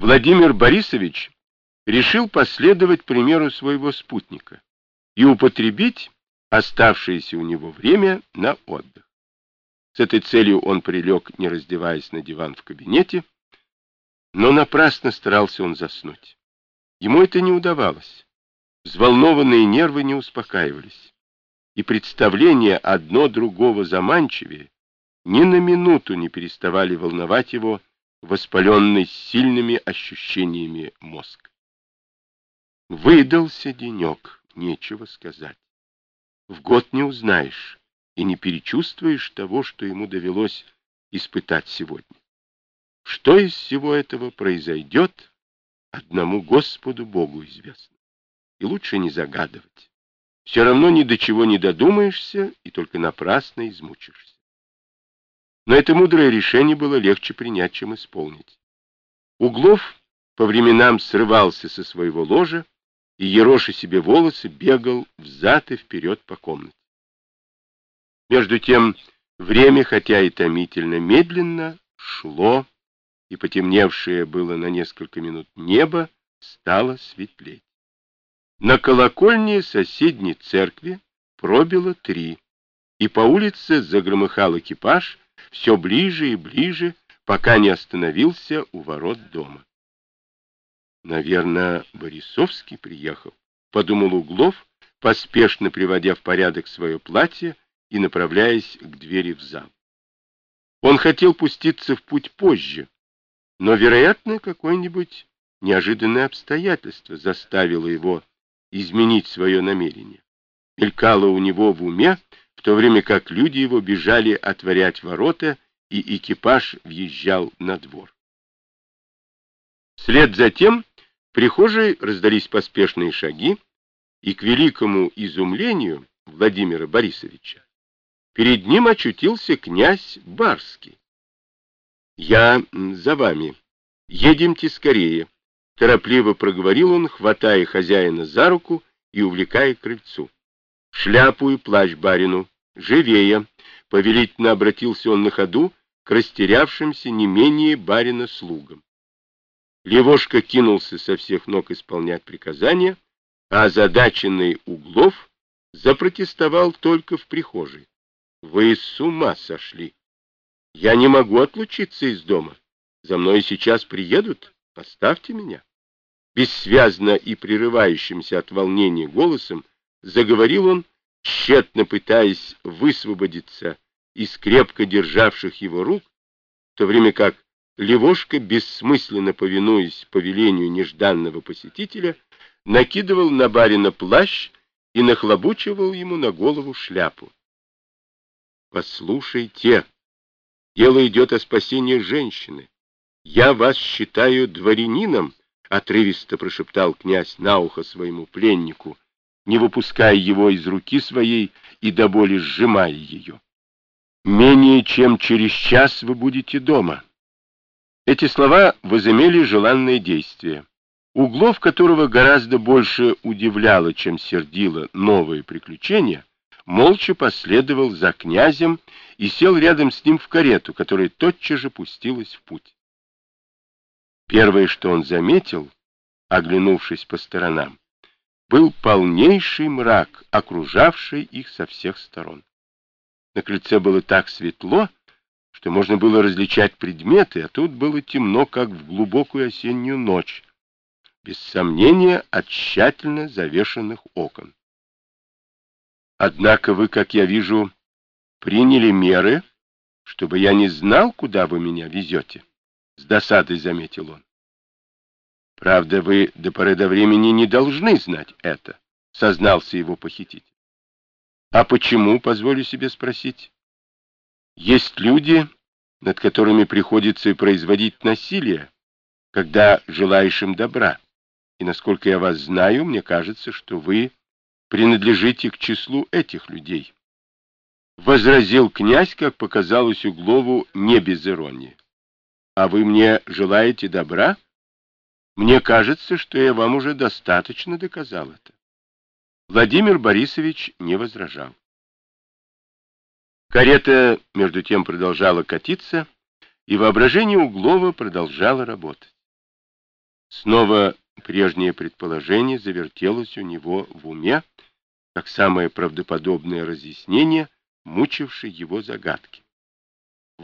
Владимир Борисович решил последовать примеру своего спутника и употребить оставшееся у него время на отдых. С этой целью он прилег, не раздеваясь, на диван в кабинете, но напрасно старался он заснуть. Ему это не удавалось. Взволнованные нервы не успокаивались, и представления одно другого заманчивее ни на минуту не переставали волновать его, воспаленный сильными ощущениями мозг. Выдался денек, нечего сказать. В год не узнаешь и не перечувствуешь того, что ему довелось испытать сегодня. Что из всего этого произойдет, одному Господу Богу известно. И лучше не загадывать. Все равно ни до чего не додумаешься и только напрасно измучишься. Но это мудрое решение было легче принять, чем исполнить. Углов по временам срывался со своего ложа и, ероша себе волосы, бегал взад и вперед по комнате. Между тем время, хотя и томительно медленно, шло, и потемневшее было на несколько минут небо стало светлеть. На колокольне соседней церкви пробило 3, и по улице загромыхал экипаж все ближе и ближе, пока не остановился у ворот дома. «Наверное, Борисовский приехал», — подумал Углов, поспешно приводя в порядок свое платье и направляясь к двери в зал. Он хотел пуститься в путь позже, но, вероятно, какое-нибудь неожиданное обстоятельство заставило его изменить свое намерение. Мелькало у него в уме, в то время как люди его бежали отворять ворота, и экипаж въезжал на двор. Вслед за тем в прихожей раздались поспешные шаги, и к великому изумлению Владимира Борисовича перед ним очутился князь Барский. «Я за вами. Едемте скорее», — торопливо проговорил он, хватая хозяина за руку и увлекая к крыльцу. «Шляпу и плащ барину. Живее!» — повелительно обратился он на ходу к растерявшимся не менее барина слугам. Левошка кинулся со всех ног исполнять приказания, а озадаченный Углов запротестовал только в прихожей. «Вы с ума сошли! Я не могу отлучиться из дома. За мной сейчас приедут. Оставьте меня!» Бессвязно и прерывающимся от волнения голосом заговорил он, тщетно пытаясь высвободиться из крепко державших его рук, в то время как Левошка, бессмысленно повинуясь повелению нежданного посетителя, накидывал на барина плащ и нахлобучивал ему на голову шляпу. «Послушайте, дело идет о спасении женщины. Я вас считаю дворянином», — отрывисто прошептал князь на ухо своему пленнику, не выпуская его из руки своей и до боли сжимая ее. «Менее чем через час вы будете дома». Эти слова возымели желанное действие. Углов, которого гораздо больше удивляло, чем сердило новые приключения, молча последовал за князем и сел рядом с ним в карету, которая тотчас же пустилась в путь. Первое, что он заметил, оглянувшись по сторонам, был полнейший мрак, окружавший их со всех сторон. На крыльце было так светло, что можно было различать предметы, а тут было темно, как в глубокую осеннюю ночь, без сомнения от тщательно завешенных окон. «Однако вы, как я вижу, приняли меры, чтобы я не знал, куда вы меня везете», — с досадой заметил он. «Правда, вы до поры до времени не должны знать это», — сознался его похититель. «А почему, позволю себе спросить? Есть люди, над которыми приходится и производить насилие, когда желаешь им добра. И, насколько я вас знаю, мне кажется, что вы принадлежите к числу этих людей», — возразил князь, как показалось Углову, не без иронии. «А вы мне желаете добра? Мне кажется, что я вам уже достаточно доказал это». Владимир Борисович не возражал. Карета, между тем, продолжала катиться, и воображение Углова продолжало работать. Снова прежнее предположение завертелось у него в уме, как самое правдоподобное разъяснение мучившей его загадки.